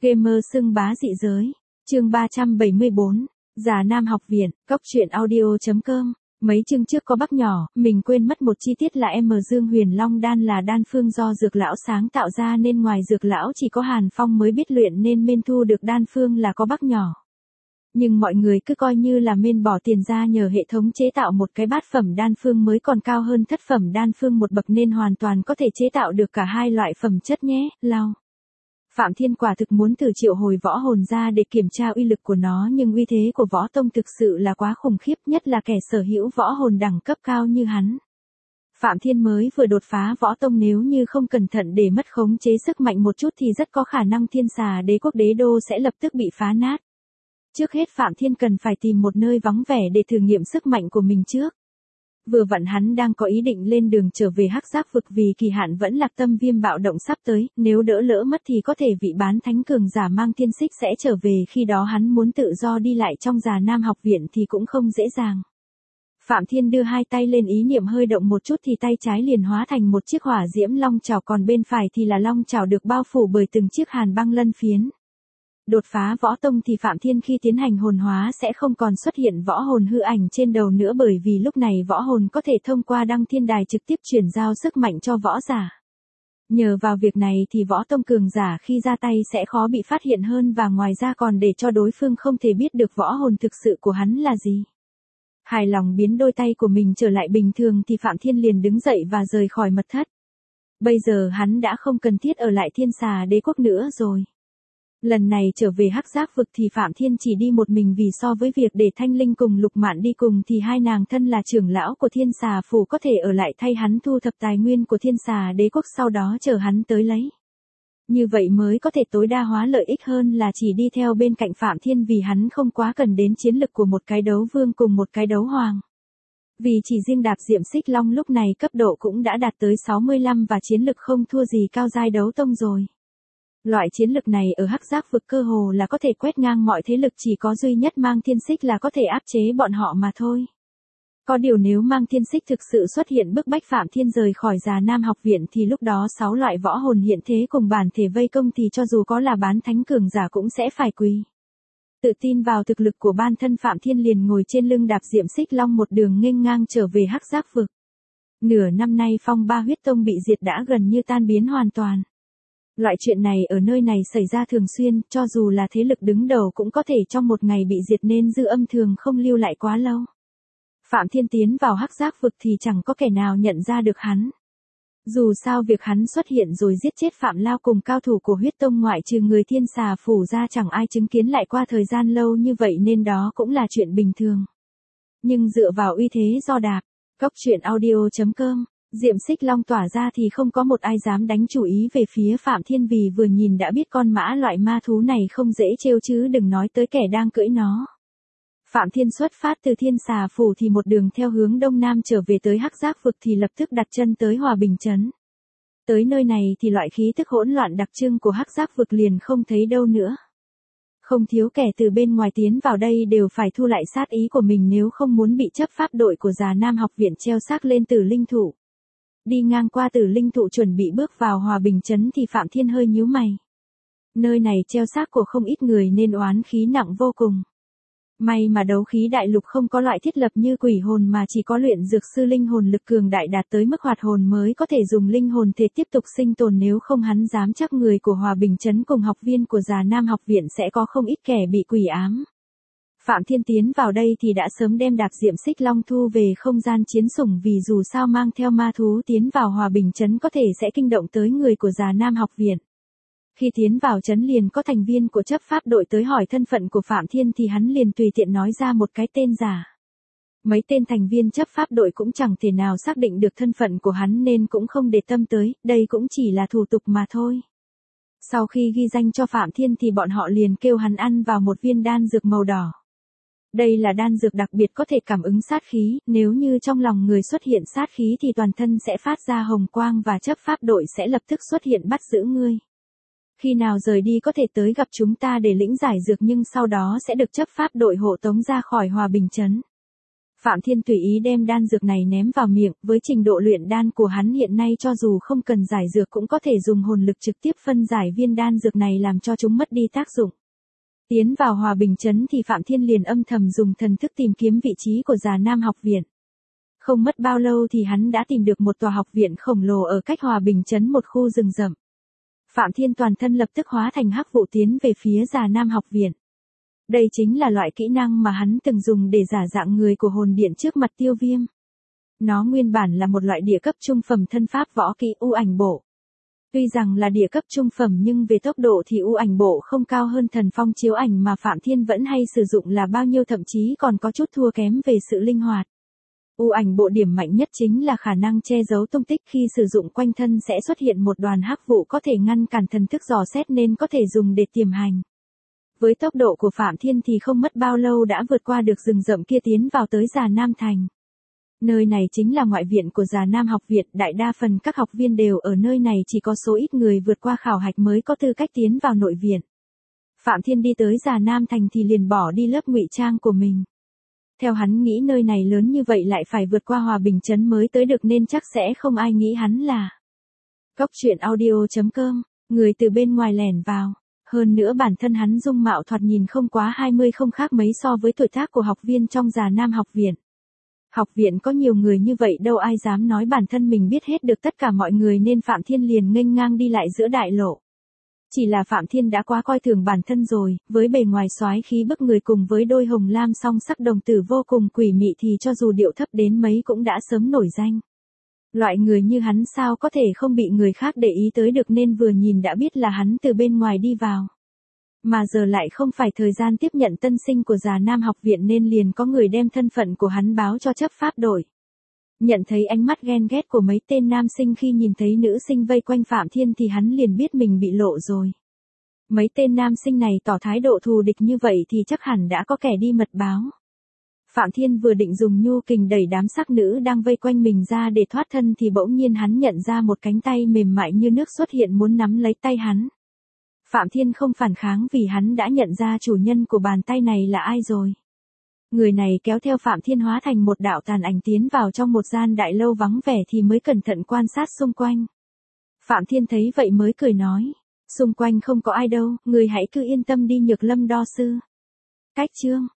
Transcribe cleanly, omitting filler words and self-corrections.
Gamer xưng bá dị giới. Chương 374. Già Nam học viện, Cóc truyện audio.com. Mấy chương trước có bác nhỏ, mình quên mất một chi tiết là Dương Huyền Long đan là đan phương do dược lão sáng tạo ra nên ngoài dược lão chỉ có Hàn Phong mới biết luyện nên men thu được đan phương là có bác nhỏ. Nhưng mọi người cứ coi như là men bỏ tiền ra nhờ hệ thống chế tạo một cái bát phẩm đan phương mới còn cao hơn thất phẩm đan phương một bậc nên hoàn toàn có thể chế tạo được cả hai loại phẩm chất nhé, lao. Phạm Thiên quả thực muốn thử triệu hồi võ hồn ra để kiểm tra uy lực của nó nhưng uy thế của võ tông thực sự là quá khủng khiếp nhất là kẻ sở hữu võ hồn đẳng cấp cao như hắn. Phạm Thiên mới vừa đột phá võ tông nếu như không cẩn thận để mất khống chế sức mạnh một chút thì rất có khả năng Thiên Xà Đế quốc đế đô sẽ lập tức bị phá nát. Trước hết Phạm Thiên cần phải tìm một nơi vắng vẻ để thử nghiệm sức mạnh của mình trước. Vừa vặn hắn đang có ý định lên đường trở về Hắc Giác vực vì kỳ hạn vẫn Lạc Tâm Viêm bạo động sắp tới, nếu đỡ lỡ mất thì có thể vị bán thánh cường giả mang thiên xích sẽ trở về, khi đó hắn muốn tự do đi lại trong Già Nam học viện thì cũng không dễ dàng. Phạm Thiên đưa hai tay lên, ý niệm hơi động một chút thì tay trái liền hóa thành một chiếc hỏa diễm long chảo, còn bên phải thì là long chảo được bao phủ bởi từng chiếc hàn băng lân phiến. Đột phá võ tông thì Phạm Thiên khi tiến hành hồn hóa sẽ không còn xuất hiện võ hồn hư ảnh trên đầu nữa, bởi vì lúc này võ hồn có thể thông qua đăng thiên đài trực tiếp chuyển giao sức mạnh cho võ giả. Nhờ vào việc này thì võ tông cường giả khi ra tay sẽ khó bị phát hiện hơn, và ngoài ra còn để cho đối phương không thể biết được võ hồn thực sự của hắn là gì. Hài lòng biến đôi tay của mình trở lại bình thường thì Phạm Thiên liền đứng dậy và rời khỏi mật thất. Bây giờ hắn đã không cần thiết ở lại Thiên Xà Đế quốc nữa rồi. Lần này trở về Hắc Giác vực thì Phạm Thiên chỉ đi một mình, vì so với việc để Thanh Linh cùng Lục Mạn đi cùng thì hai nàng thân là trưởng lão của Thiên Xà phủ có thể ở lại thay hắn thu thập tài nguyên của Thiên Xà Đế quốc, sau đó chờ hắn tới lấy. Như vậy mới có thể tối đa hóa lợi ích hơn là chỉ đi theo bên cạnh Phạm Thiên, vì hắn không quá cần đến chiến lực của một cái đấu vương cùng một cái đấu hoàng. Vì chỉ riêng Đạp Diệm Xích Long lúc này cấp độ cũng đã đạt tới 65 và chiến lực không thua gì cao giai đấu tông rồi. Loại chiến lực này ở Hắc Giác vực cơ hồ là có thể quét ngang mọi thế lực, chỉ có duy nhất mang thiên xích là có thể áp chế bọn họ mà thôi. Có điều nếu mang thiên xích thực sự xuất hiện bức bách Phạm Thiên rời khỏi Già Nam học viện thì lúc đó 6 loại võ hồn hiện thế cùng bản thể vây công thì cho dù có là bán thánh cường giả cũng sẽ phải quỳ. Tự tin vào thực lực của bản thân, Phạm Thiên liền ngồi trên lưng Đạp Diệm Xích Long một đường nghênh ngang trở về Hắc Giác vực. Nửa năm nay phong ba huyết tông bị diệt đã gần như tan biến hoàn toàn. Loại chuyện này ở nơi này xảy ra thường xuyên, cho dù là thế lực đứng đầu cũng có thể trong một ngày bị diệt nên dư âm thường không lưu lại quá lâu. Phạm Thiên tiến vào Hắc Giác vực thì chẳng có kẻ nào nhận ra được hắn. Dù sao việc hắn xuất hiện rồi giết chết Phạm Lao cùng cao thủ của huyết tông ngoại trừ người Thiên Xà phủ ra chẳng ai chứng kiến lại qua thời gian lâu như vậy nên đó cũng là chuyện bình thường. Nhưng dựa vào uy thế do Cóc truyện audio.com, Diệm Xích Long tỏa ra thì không có một ai dám đánh chủ ý về phía Phạm Thiên, vì vừa nhìn đã biết con mã loại ma thú này không dễ trêu chứ đừng nói tới kẻ đang cưỡi nó. Phạm Thiên xuất phát từ Thiên Xà phủ thì một đường theo hướng đông nam trở về tới Hắc Giác vực thì lập tức đặt chân tới Hòa Bình trấn. Tới nơi này thì loại khí tức hỗn loạn đặc trưng của Hắc Giác vực liền không thấy đâu nữa. Không thiếu kẻ từ bên ngoài tiến vào đây đều phải thu lại sát ý của mình nếu không muốn bị chấp pháp đội của Già Nam học viện treo xác lên Tử Linh thụ. Đi ngang qua Tử Linh thụ chuẩn bị bước vào Hòa Bình trấn thì Phạm Thiên hơi nhíu mày. Nơi này treo xác của không ít người nên oán khí nặng vô cùng. May mà đấu khí đại lục không có loại thiết lập như quỷ hồn mà chỉ có luyện dược sư linh hồn lực cường đại đạt tới mức hoạt hồn mới có thể dùng linh hồn thể tiếp tục sinh tồn, nếu không hắn dám chắc người của Hòa Bình trấn cùng học viên của Già Nam học viện sẽ có không ít kẻ bị quỷ ám. Phạm Thiên tiến vào đây thì đã sớm đem Đạp Diệm Xích Long thu về không gian chiến sủng, vì dù sao mang theo ma thú tiến vào Hòa Bình trấn có thể sẽ kinh động tới người của Già Nam học viện. Khi tiến vào trấn liền có thành viên của chấp pháp đội tới hỏi thân phận của Phạm Thiên thì hắn liền tùy tiện nói ra một cái tên giả. Mấy tên thành viên chấp pháp đội cũng chẳng thể nào xác định được thân phận của hắn nên cũng không để tâm tới, đây cũng chỉ là thủ tục mà thôi. Sau khi ghi danh cho Phạm Thiên thì bọn họ liền kêu hắn ăn vào một viên đan dược màu đỏ. Đây là đan dược đặc biệt có thể cảm ứng sát khí, nếu như trong lòng người xuất hiện sát khí thì toàn thân sẽ phát ra hồng quang và chấp pháp đội sẽ lập tức xuất hiện bắt giữ ngươi. Khi nào rời đi có thể tới gặp chúng ta để lĩnh giải dược, nhưng sau đó sẽ được chấp pháp đội hộ tống ra khỏi Hòa Bình trấn. Phạm Thiên tùy ý đem đan dược này ném vào miệng, với trình độ luyện đan của hắn hiện nay cho dù không cần giải dược cũng có thể dùng hồn lực trực tiếp phân giải viên đan dược này làm cho chúng mất đi tác dụng. Tiến vào Hòa Bình Trấn thì Phạm Thiên liền âm thầm dùng thần thức tìm kiếm vị trí của Già Nam học viện. Không mất bao lâu thì hắn đã tìm được một tòa học viện khổng lồ ở cách Hòa Bình Trấn một khu rừng rậm. Phạm Thiên toàn thân lập tức hóa thành hắc vụ tiến về phía Già Nam học viện. Đây chính là loại kỹ năng mà hắn từng dùng để giả dạng người của hồn điện trước mặt Tiêu Viêm. Nó nguyên bản là một loại địa cấp trung phẩm thân pháp võ kỹ U ảnh bộ. Tuy rằng là địa cấp trung phẩm nhưng về tốc độ thì U ảnh bộ không cao hơn thần phong chiếu ảnh mà Phạm Thiên vẫn hay sử dụng là bao nhiêu, thậm chí còn có chút thua kém về sự linh hoạt. U ảnh bộ điểm mạnh nhất chính là khả năng che giấu tung tích, khi sử dụng quanh thân sẽ xuất hiện một đoàn hắc vụ có thể ngăn cản thần thức dò xét nên có thể dùng để tiềm hành. Với tốc độ của Phạm Thiên thì không mất bao lâu đã vượt qua được rừng rậm kia tiến vào tới Già Nam Thành. Nơi này chính là ngoại viện của Già Nam học viện, đại đa phần các học viên đều ở nơi này, chỉ có số ít người vượt qua khảo hạch mới có tư cách tiến vào nội viện. Phạm Thiên đi tới Già Nam Thành thì liền bỏ đi lớp ngụy trang của mình. Theo hắn nghĩ nơi này lớn như vậy lại phải vượt qua Hòa Bình Trấn mới tới được nên chắc sẽ không ai nghĩ hắn là Cốc Truyện Audio.com, người từ bên ngoài lẻn vào. Hơn nữa bản thân hắn dung mạo thoạt nhìn không quá 20, không khác mấy so với tuổi tác của học viên trong Già Nam học viện. Học viện có nhiều người như vậy đâu ai dám nói bản thân mình biết hết được tất cả mọi người nên Phạm Thiên liền nghênh ngang đi lại giữa đại lộ. Chỉ là Phạm Thiên đã quá coi thường bản thân rồi, với bề ngoài soái khí bức người cùng với đôi hồng lam song sắc đồng tử vô cùng quỷ mị thì cho dù điệu thấp đến mấy cũng đã sớm nổi danh. Loại người như hắn sao có thể không bị người khác để ý tới được nên vừa nhìn đã biết là hắn từ bên ngoài đi vào. Mà giờ lại không phải thời gian tiếp nhận tân sinh của Già Nam học viện nên liền có người đem thân phận của hắn báo cho chấp pháp đội. Nhận thấy ánh mắt ghen ghét của mấy tên nam sinh khi nhìn thấy nữ sinh vây quanh Phạm Thiên thì hắn liền biết mình bị lộ rồi. Mấy tên nam sinh này tỏ thái độ thù địch như vậy thì chắc hẳn đã có kẻ đi mật báo. Phạm Thiên vừa định dùng nhu kình đẩy đám sắc nữ đang vây quanh mình ra để thoát thân thì bỗng nhiên hắn nhận ra một cánh tay mềm mại như nước xuất hiện muốn nắm lấy tay hắn. Phạm Thiên không phản kháng vì hắn đã nhận ra chủ nhân của bàn tay này là ai rồi. Người này kéo theo Phạm Thiên hóa thành một đạo tàn ảnh tiến vào trong một gian đại lâu vắng vẻ thì mới cẩn thận quan sát xung quanh. Phạm Thiên thấy vậy mới cười nói, xung quanh không có ai đâu, người hãy cứ yên tâm đi Nhược Lâm đo sư. Cách chương